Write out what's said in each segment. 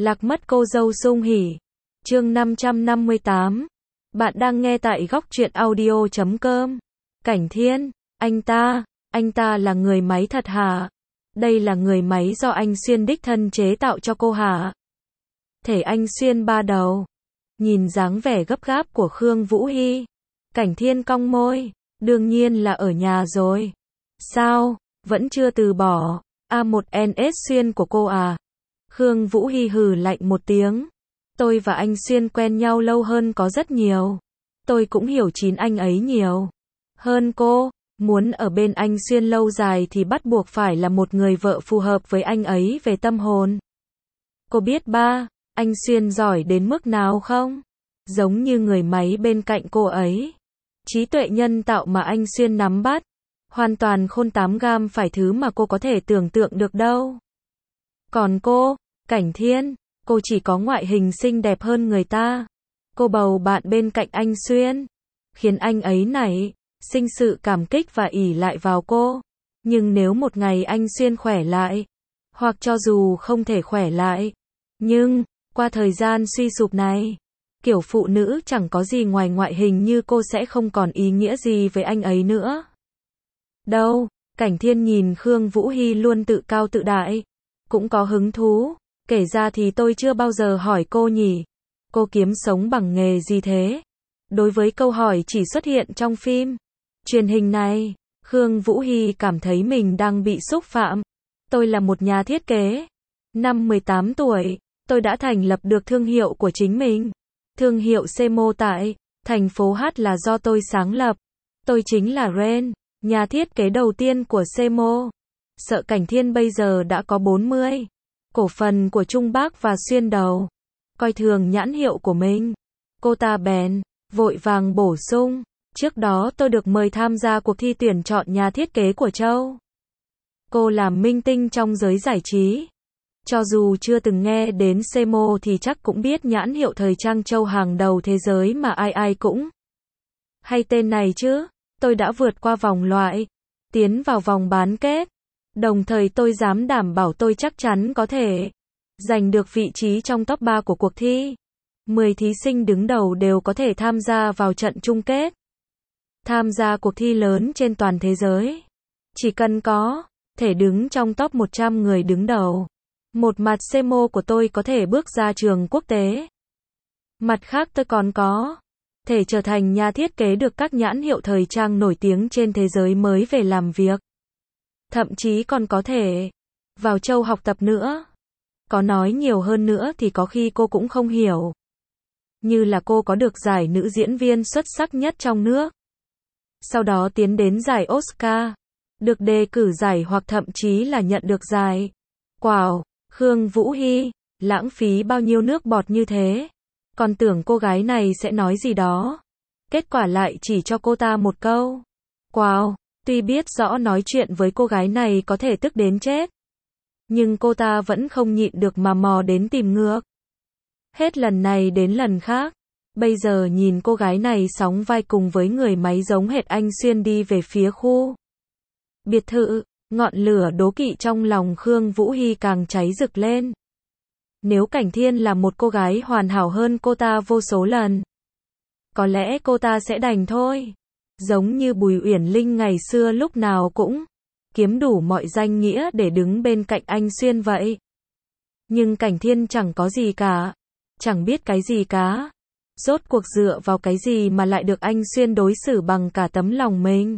Lạc mất cô dâu sung hỉ. Chương 558. Bạn đang nghe tại góc truyện audio.com. Cảnh Thiên, anh ta là người máy thật hả? Đây là người máy do anh Xuyên đích thân chế tạo cho cô hả? Thể anh Xuyên ba đầu. Nhìn dáng vẻ gấp gáp của Khương Vũ Hy, Cảnh Thiên cong môi, đương nhiên là ở nhà rồi. Sao, vẫn chưa từ bỏ, A1NS Xuyên của cô à? Khương Vũ Hy hừ lạnh một tiếng. Tôi và anh Xuyên quen nhau lâu hơn có rất nhiều. Tôi cũng hiểu chín anh ấy nhiều hơn cô. Muốn ở bên anh Xuyên lâu dài thì bắt buộc phải là một người vợ phù hợp với anh ấy về tâm hồn. Cô biết anh Xuyên giỏi đến mức nào không? Giống như người máy bên cạnh cô ấy. Trí tuệ nhân tạo mà anh Xuyên nắm bắt, hoàn toàn khôn 8 gam phải thứ mà cô có thể tưởng tượng được đâu. Còn cô, Cảnh Thiên, cô chỉ có ngoại hình xinh đẹp hơn người ta. Cô bầu bạn bên cạnh anh Xuyên, khiến anh ấy sinh sự cảm kích và ỷ lại vào cô. Nhưng nếu một ngày anh Xuyên khỏe lại, hoặc cho dù không thể khỏe lại, nhưng qua thời gian suy sụp này, kiểu phụ nữ chẳng có gì ngoài ngoại hình như cô sẽ không còn ý nghĩa gì với anh ấy nữa. Đâu, Cảnh Thiên nhìn Khương Vũ Hy luôn tự cao tự đại, cũng có hứng thú. Kể ra thì tôi chưa bao giờ hỏi cô nhỉ. Cô kiếm sống bằng nghề gì thế? Đối với câu hỏi chỉ xuất hiện trong phim truyền hình này, Khương Vũ Hy cảm thấy mình đang bị xúc phạm. Tôi là một nhà thiết kế. Năm 18 tuổi, tôi đã thành lập được thương hiệu của chính mình. Thương hiệu Semo tại thành phố H là do tôi sáng lập. Tôi chính là Ren, nhà thiết kế đầu tiên của Semo. Sợ Cảnh Thiên bây giờ đã có 40 cổ phần của Trung Bắc và Xuyên đầu, coi thường nhãn hiệu của mình. Cô ta bèn vội vàng bổ sung, trước đó tôi được mời tham gia cuộc thi tuyển chọn nhà thiết kế của Châu. Cô là minh tinh trong giới giải trí. Cho dù chưa từng nghe đến Semo thì chắc cũng biết nhãn hiệu thời trang Châu hàng đầu thế giới mà ai cũng hay tên này chứ. Tôi đã vượt qua vòng loại, tiến vào vòng bán kết. Đồng thời tôi dám đảm bảo tôi chắc chắn có thể giành được vị trí trong top 3 của cuộc thi. 10 thí sinh đứng đầu đều có thể tham gia vào trận chung kết. Tham gia cuộc thi lớn trên toàn thế giới. Chỉ cần có thể đứng trong top 100 người đứng đầu. Một mặt Semo của tôi có thể bước ra trường quốc tế. Mặt khác tôi còn có thể trở thành nhà thiết kế được các nhãn hiệu thời trang nổi tiếng trên thế giới mới về làm việc. Thậm chí còn có thể vào Châu học tập nữa. Có nói nhiều hơn nữa thì có khi cô cũng không hiểu. Như là cô có được giải nữ diễn viên xuất sắc nhất trong nước. Sau đó tiến đến giải Oscar. Được đề cử giải hoặc thậm chí là nhận được giải. Wow, Khương Vũ Hy, lãng phí bao nhiêu nước bọt như thế. Còn tưởng cô gái này sẽ nói gì đó. Kết quả lại chỉ cho cô ta một câu. Wow. Tuy biết rõ nói chuyện với cô gái này có thể tức đến chết, nhưng cô ta vẫn không nhịn được mà mò đến tìm ngược. Hết lần này đến lần khác, bây giờ nhìn cô gái này sóng vai cùng với người máy giống hệt anh Xuyên đi về phía khu biệt thự, ngọn lửa đố kỵ trong lòng Khương Vũ Hy càng cháy rực lên. Nếu Cảnh Thiên là một cô gái hoàn hảo hơn cô ta vô số lần, có lẽ cô ta sẽ đành thôi. Giống như Bùi Uyển Linh ngày xưa lúc nào cũng kiếm đủ mọi danh nghĩa để đứng bên cạnh anh Xuyên vậy. Nhưng Cảnh Thiên chẳng có gì cả, chẳng biết cái gì cả. Rốt cuộc dựa vào cái gì mà lại được anh Xuyên đối xử bằng cả tấm lòng mình.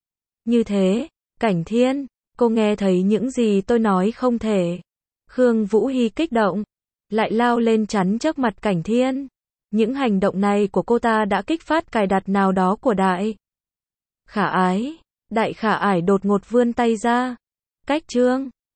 Như thế, Cảnh Thiên, cô nghe thấy những gì tôi nói không thể. Khương Vũ Hy kích động, lại lao lên chắn trước mặt Cảnh Thiên. Những hành động này của cô ta đã kích phát cài đặt nào đó của Đại Khả Ái. Đại Khả Ái đột ngột vươn tay ra. Cách Trương